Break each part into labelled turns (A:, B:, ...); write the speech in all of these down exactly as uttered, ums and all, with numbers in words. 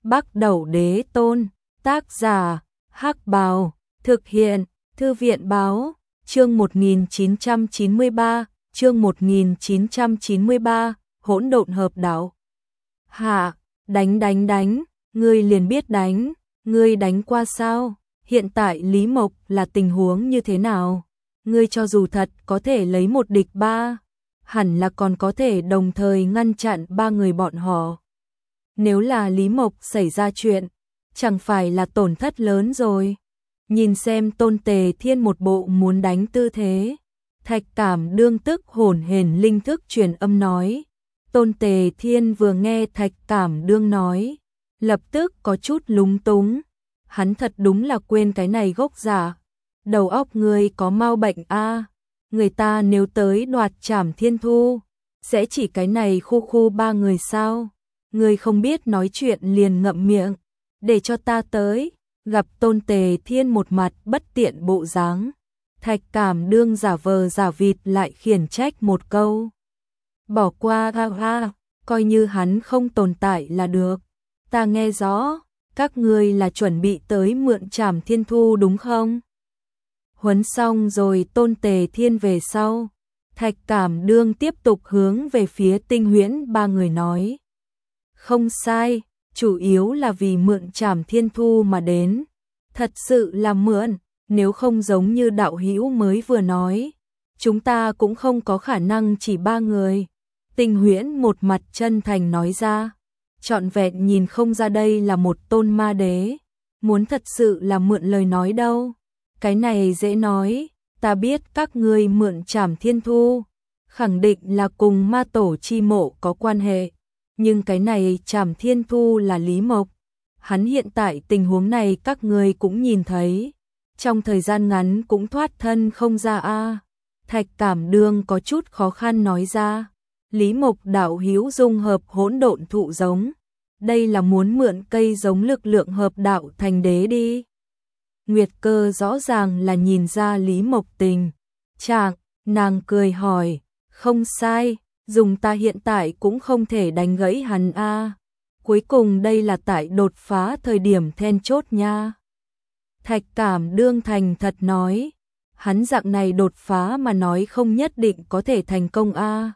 A: Bắc Đẩu Đế Tôn, tác giả, Hắc Bào, thực hiện, Thư viện Báo, chương một nghìn chín trăm chín mươi ba, chương một nghìn chín trăm chín mươi ba, hỗn độn hợp đạo. Hạ, đánh đánh đánh, ngươi liền biết đánh, ngươi đánh qua sao? Hiện tại Lý Mộc là tình huống như thế nào? Ngươi cho dù thật có thể lấy một địch ba, hẳn là còn có thể đồng thời ngăn chặn ba người bọn họ. Nếu là Lý Mộc xảy ra chuyện, chẳng phải là tổn thất lớn rồi. Nhìn xem Tôn Tề Thiên một bộ muốn đánh tư thế, Thạch Cảm Đương tức hồn hển linh thức truyền âm nói. Tôn Tề Thiên vừa nghe Thạch Cảm Đương nói, lập tức có chút lúng túng. Hắn thật đúng là quên cái này gốc giả. Đầu óc ngươi có mau bệnh a? À? Người ta nếu tới đoạt Trảm Thiên Thu, sẽ chỉ cái này khu khu ba người sao? Ngươi không biết nói chuyện liền ngậm miệng, để cho ta tới. Gặp Tôn Tề Thiên một mặt bất tiện bộ dáng, Thạch Cảm Đương giả vờ giả vịt lại khiển trách một câu. Bỏ qua ha ha, coi như hắn không tồn tại là được. Ta nghe rõ, các ngươi là chuẩn bị tới mượn Trảm Thiên Thu đúng không? Huấn xong rồi Tôn Tề Thiên về sau, Thạch Cảm Đương tiếp tục hướng về phía Tinh Huyễn ba người nói. Không sai, chủ yếu là vì mượn Trảm Thiên Thu mà đến. Thật sự là mượn, nếu không giống như đạo hữu mới vừa nói, chúng ta cũng không có khả năng chỉ ba người. Tinh Huyễn một mặt chân thành nói ra, trọn vẹn nhìn không ra đây là một tôn ma đế, muốn thật sự là mượn lời nói đâu. Cái này dễ nói, ta biết các ngươi mượn Trảm Thiên Thu, khẳng định là cùng ma tổ chi mộ có quan hệ, nhưng cái này Trảm Thiên Thu là Lý Mộc. Hắn hiện tại tình huống này các ngươi cũng nhìn thấy, trong thời gian ngắn cũng thoát thân không ra a. Thạch Cảm Đương có chút khó khăn nói ra. Lý Mộc đạo hữu dung hợp hỗn độn thụ giống, đây là muốn mượn cây giống lực lượng hợp đạo thành đế đi. Nguyệt Cơ rõ ràng là nhìn ra Lý Mộc tình trạng, nàng cười hỏi, không sai, dùng ta hiện tại cũng không thể đánh gãy hắn a. Cuối cùng đây là tại đột phá thời điểm then chốt nha. Thạch Cảm Đương thành thật nói, hắn dạng này đột phá mà nói không nhất định có thể thành công a.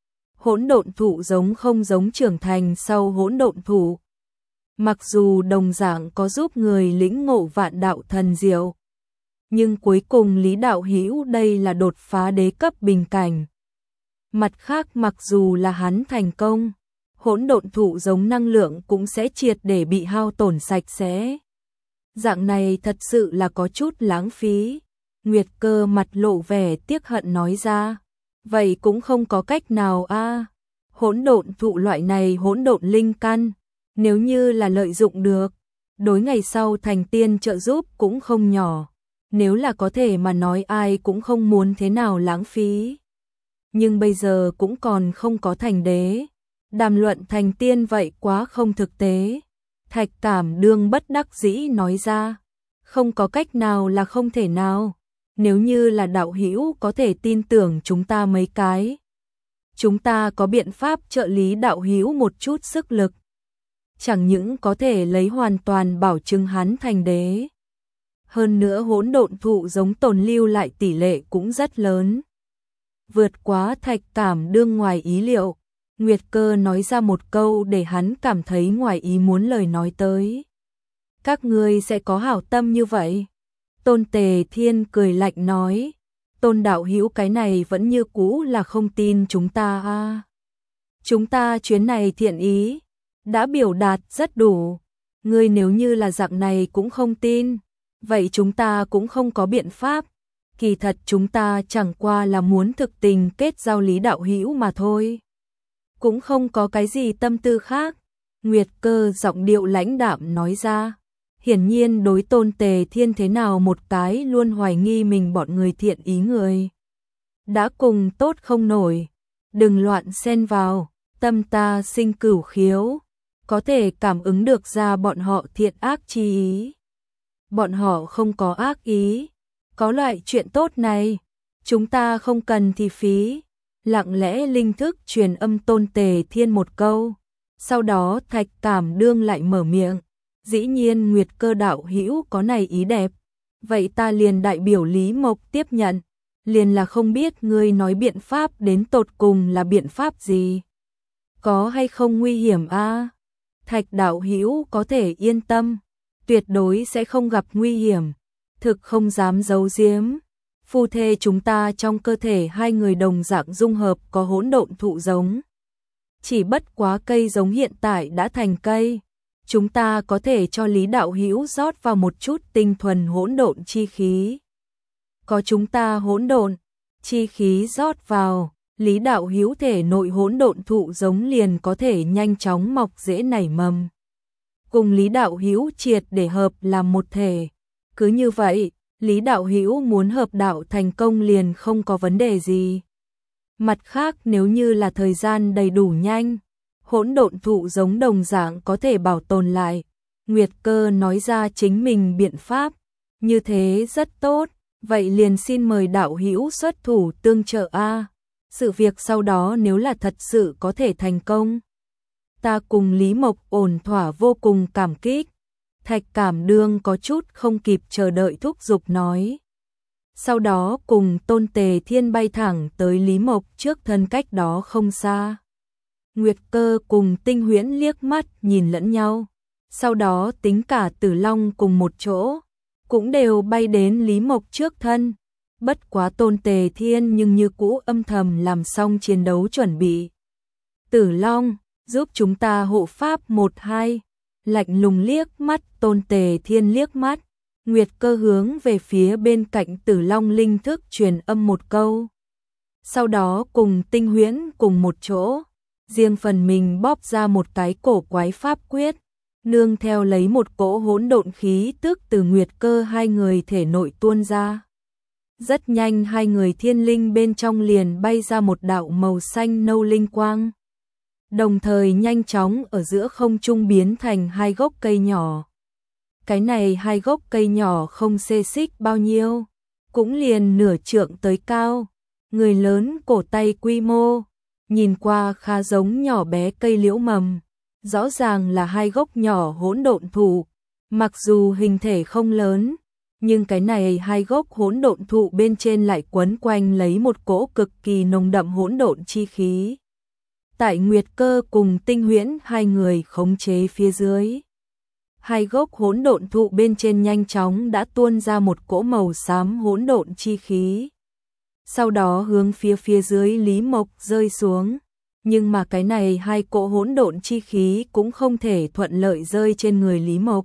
A: Hỗn độn thụ giống không giống trưởng thành sau hỗn độn thụ. Mặc dù đồng dạng có giúp người lĩnh ngộ vạn đạo thần diệu, nhưng cuối cùng Lý đạo hữu đây là đột phá đế cấp bình cảnh. Mặt khác mặc dù là hắn thành công, hỗn độn thụ giống năng lượng cũng sẽ triệt để bị hao tổn sạch sẽ. Dạng này thật sự là có chút lãng phí. Nguyệt Cơ mặt lộ vẻ tiếc hận nói ra. Vậy cũng không có cách nào a. Hỗn độn thụ loại này hỗn độn linh căn, nếu như là lợi dụng được, đối ngày sau thành tiên trợ giúp cũng không nhỏ. Nếu là có thể mà nói ai cũng không muốn thế nào lãng phí. Nhưng bây giờ cũng còn không có thành đế. Đàm luận thành tiên vậy quá không thực tế. Thạch Cảm Đương bất đắc dĩ nói ra. Không có cách nào là không thể nào. Nếu như là đạo hữu có thể tin tưởng chúng ta mấy cái, chúng ta có biện pháp trợ lý đạo hữu một chút sức lực. Chẳng những có thể lấy hoàn toàn bảo chứng hắn thành đế. Hơn nữa hỗn độn thụ giống tồn lưu lại tỷ lệ cũng rất lớn. Vượt quá Thạch Cảm Đương ngoài ý liệu, Nguyệt Cơ nói ra một câu để hắn cảm thấy ngoài ý muốn lời nói tới. Các ngươi sẽ có hảo tâm như vậy? Tôn Tề Thiên cười lạnh nói, Tôn đạo hữu cái này vẫn như cũ là không tin chúng ta a. À. Chúng ta chuyến này thiện ý, đã biểu đạt rất đủ. Ngươi nếu như là dạng này cũng không tin, vậy chúng ta cũng không có biện pháp. Kỳ thật chúng ta chẳng qua là muốn thực tình kết giao Lý đạo hữu mà thôi. Cũng không có cái gì tâm tư khác. Nguyệt Cơ giọng điệu lãnh đạm nói ra. Hiển nhiên đối Tôn Tề Thiên thế nào một cái luôn hoài nghi mình bọn người thiện ý người. Đã cùng tốt không nổi, đừng loạn xen vào, tâm ta sinh cửu khiếu, có thể cảm ứng được ra bọn họ thiện ác chi ý. Bọn họ không có ác ý, có loại chuyện tốt này, chúng ta không cần thì phí. Lặng lẽ linh thức truyền âm Tôn Tề Thiên một câu, Sau đó Thạch Cảm Đương lại mở miệng, dĩ nhiên Nguyệt Cơ đạo hữu có này ý đẹp, vậy ta liền đại biểu Lý Mộc tiếp nhận, liền là không biết ngươi nói biện pháp đến tột cùng là biện pháp gì, có hay không nguy hiểm a? À? Thạch đạo hữu có thể yên tâm, tuyệt đối sẽ không gặp nguy hiểm, thực không dám giấu giếm. Phu thê chúng ta trong cơ thể hai người đồng dạng dung hợp có hỗn độn thụ giống. Chỉ bất quá cây giống hiện tại đã thành cây, chúng ta có thể cho Lý đạo hữu rót vào một chút tinh thuần hỗn độn chi khí. Có chúng ta hỗn độn chi khí rót vào, Lý đạo hữu thể nội hỗn độn thụ giống liền có thể nhanh chóng mọc rễ nảy mầm. Cùng Lý đạo hữu triệt để hợp làm một thể. Cứ như vậy, Lý đạo hữu muốn hợp đạo thành công liền không có vấn đề gì. Mặt khác nếu như là thời gian đầy đủ nhanh, hỗn độn thụ giống đồng dạng có thể bảo tồn lại. Nguyệt Cơ nói ra chính mình biện pháp, như thế rất tốt, vậy liền xin mời đạo hữu xuất thủ tương trợ a. Sự việc sau đó nếu là thật sự có thể thành công, ta cùng Lý Mộc ổn thỏa vô cùng cảm kích. Thạch Cảm Đương có chút không kịp chờ đợi thúc giục nói. Sau đó cùng Tôn Tề Thiên bay thẳng tới Lý Mộc trước thân cách đó không xa. Nguyệt Cơ cùng Tinh Huyễn liếc mắt nhìn lẫn nhau, sau đó tính cả Tử Long cùng một chỗ, cũng đều bay đến Lý Mộc trước thân. Bất quá Tôn Tề Thiên nhưng như cũ âm thầm làm xong chiến đấu chuẩn bị. Tử Long, giúp chúng ta hộ pháp một hai. Lạnh lùng liếc mắt Tôn Tề Thiên liếc mắt, Nguyệt Cơ hướng về phía bên cạnh Tử Long linh thức truyền âm một câu. Sau đó cùng Tinh Huyễn cùng một chỗ, riêng phần mình bóp ra một cái cổ quái pháp quyết, nương theo lấy một cỗ hỗn độn khí tức từ Nguyệt Cơ hai người thể nội tuôn ra. Rất nhanh hai người thiên linh bên trong liền bay ra một đạo màu xanh nâu linh quang. Đồng thời nhanh chóng ở giữa không trung biến thành hai gốc cây nhỏ. Cái này hai gốc cây nhỏ không xê xích bao nhiêu, cũng liền nửa trượng tới cao, người lớn cổ tay quy mô, nhìn qua khá giống nhỏ bé cây liễu mầm, rõ ràng là hai gốc nhỏ hỗn độn thụ, mặc dù hình thể không lớn, nhưng cái này hai gốc hỗn độn thụ bên trên lại quấn quanh lấy một cỗ cực kỳ nồng đậm hỗn độn chi khí. Tại Nguyệt Cơ cùng Tinh Huyễn hai người khống chế phía dưới, hai gốc hỗn độn thụ bên trên nhanh chóng đã tuôn ra một cỗ màu xám hỗn độn chi khí. Sau đó hướng phía phía dưới Lý Mộc rơi xuống, nhưng mà cái này hai cỗ hỗn độn chi khí cũng không thể thuận lợi rơi trên người Lý Mộc,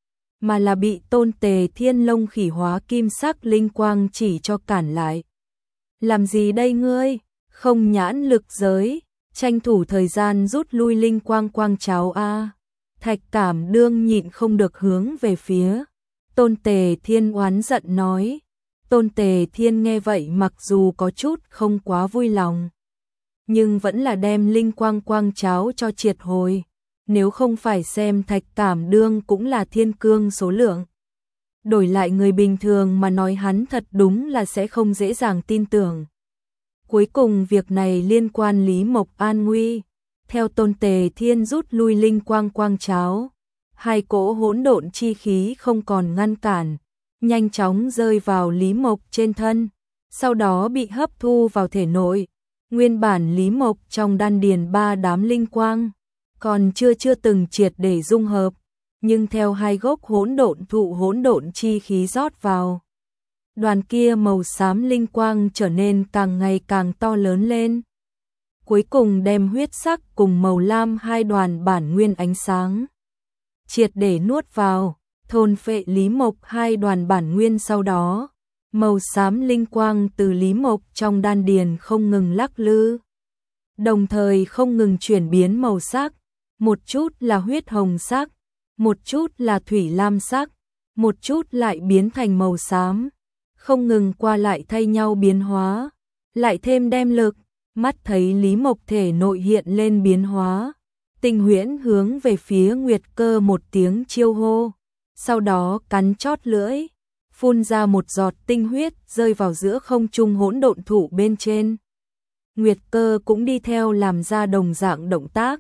A: mà là bị Tôn Tề Thiên Long khỉ hóa kim sắc linh quang chỉ cho cản lại. Làm gì đây ngươi? Không nhãn lực giới, tranh thủ thời gian rút lui linh quang quang cháo a. Thạch Cảm Đương nhịn không được hướng về phía Tôn Tề Thiên oán giận nói. Tôn Tề Thiên nghe vậy mặc dù có chút không quá vui lòng, nhưng vẫn là đem linh quang quang cháo cho triệt hồi. Nếu không phải xem Thạch Cảm Đương cũng là thiên cương số lượng, đổi lại người bình thường mà nói hắn thật đúng là sẽ không dễ dàng tin tưởng. Cuối cùng việc này liên quan Lý Mộc an nguy, theo Tôn Tề Thiên rút lui linh quang quang cháo, hai cỗ hỗn độn chi khí không còn ngăn cản, nhanh chóng rơi vào Lý Mộc trên thân, sau đó bị hấp thu vào thể nội. Nguyên bản Lý Mộc trong đan điền ba đám linh quang còn chưa chưa từng triệt để dung hợp, nhưng theo hai gốc hỗn độn thụ hỗn độn chi khí rót vào, đoàn kia màu xám linh quang trở nên càng ngày càng to lớn lên, cuối cùng đem huyết sắc cùng màu lam hai đoàn bản nguyên ánh sáng triệt để nuốt vào, thôn phệ Lý Mộc hai đoàn bản nguyên. Sau đó màu xám linh quang từ Lý Mộc trong đan điền không ngừng lắc lư, đồng thời không ngừng chuyển biến màu sắc, một chút là huyết hồng sắc, một chút là thủy lam sắc, một chút lại biến thành màu xám, không ngừng qua lại thay nhau biến hóa, lại thêm đem lực. Mắt thấy Lý Mộc thể nội hiện lên biến hóa, Tinh Huyễn hướng về phía Nguyệt Cơ một tiếng chiêu hô, sau đó cắn chót lưỡi, phun ra một giọt tinh huyết rơi vào giữa không trung hỗn độn thụ bên trên. Nguyệt Cơ cũng đi theo làm ra đồng dạng động tác,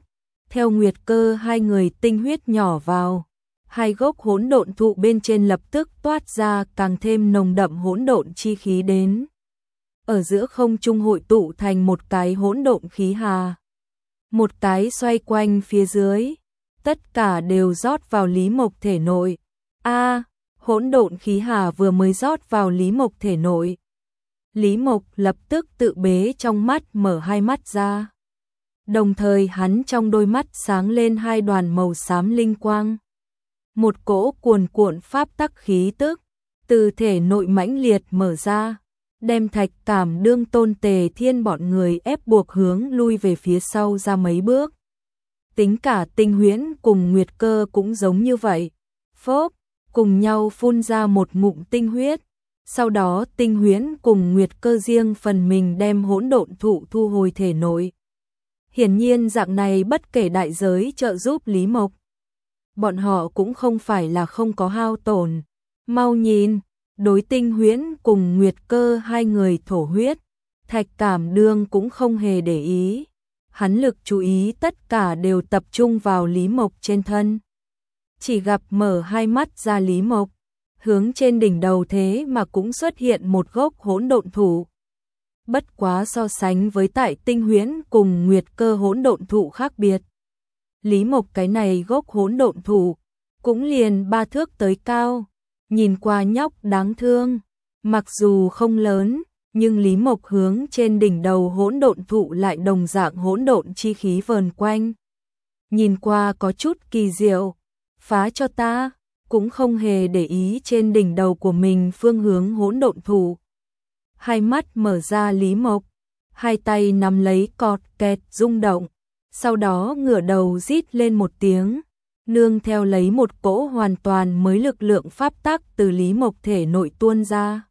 A: theo Nguyệt Cơ hai người tinh huyết nhỏ vào, hai gốc hỗn độn thụ bên trên lập tức toát ra càng thêm nồng đậm hỗn độn chi khí đến. Ở giữa không trung hội tụ thành một cái hỗn độn khí hà. Một cái xoay quanh phía dưới, tất cả đều rót vào Lý Mộc thể nội. A, hỗn độn khí hà vừa mới rót vào Lý Mộc thể nội. Lý Mộc lập tức tự bế trong mắt mở hai mắt ra. Đồng thời hắn trong đôi mắt sáng lên hai đoàn màu xám linh quang. Một cỗ cuồn cuộn pháp tắc khí tức từ thể nội mãnh liệt mở ra, đem Thạch Cảm Đương Tôn Tề Thiên bọn người ép buộc hướng lui về phía sau ra mấy bước. Tính cả Tinh Huyễn cùng Nguyệt Cơ cũng giống như vậy. Phốp, cùng nhau phun ra một ngụm tinh huyết. Sau đó Tinh Huyễn cùng Nguyệt Cơ riêng phần mình đem hỗn độn thụ thu hồi thể nội. Hiển nhiên dạng này bất kể đại giới trợ giúp Lý Mộc, bọn họ cũng không phải là không có hao tổn. Mau nhìn, đối Tinh Huyễn cùng Nguyệt Cơ hai người thổ huyết, Thạch Cảm Đương cũng không hề để ý. Hắn lực chú ý tất cả đều tập trung vào Lý Mộc trên thân. Chỉ gặp mở hai mắt ra Lý Mộc, hướng trên đỉnh đầu thế mà cũng xuất hiện một gốc hỗn độn thụ. Bất quá so sánh với tại Tinh Huyễn cùng Nguyệt Cơ hỗn độn thụ khác biệt. Lý Mộc cái này gốc hỗn độn thụ cũng liền ba thước tới cao, nhìn qua nhóc đáng thương, mặc dù không lớn, nhưng Lý Mộc hướng trên đỉnh đầu hỗn độn thụ lại đồng dạng hỗn độn chi khí vờn quanh. Nhìn qua có chút kỳ diệu, phá cho ta, cũng không hề để ý trên đỉnh đầu của mình phương hướng hỗn độn thụ. Hai mắt mở ra Lý Mộc, hai tay nắm lấy cọt kẹt rung động, sau đó ngửa đầu rít lên một tiếng, nương theo lấy một cỗ hoàn toàn mới lực lượng pháp tắc từ Lý Mộc thể nội tuôn ra.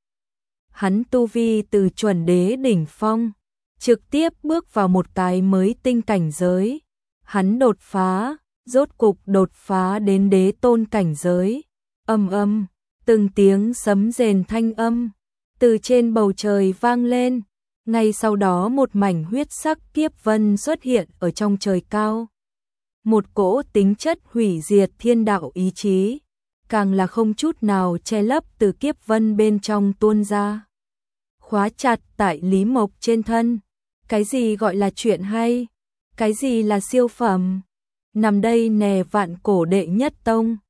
A: Hắn tu vi từ chuẩn đế đỉnh phong, trực tiếp bước vào một cái mới tinh cảnh giới. Hắn đột phá, rốt cục đột phá đến đế tôn cảnh giới. Âm âm, từng tiếng sấm rền thanh âm từ trên bầu trời vang lên. Ngay sau đó một mảnh huyết sắc kiếp vân xuất hiện ở trong trời cao. Một cỗ tính chất hủy diệt thiên đạo ý chí, càng là không chút nào che lấp từ kiếp vân bên trong tuôn ra. Khóa chặt tại Lý Mộc trên thân. Cái gì gọi là chuyện hay? Cái gì là siêu phẩm? Nằm đây nè vạn cổ đệ nhất tông.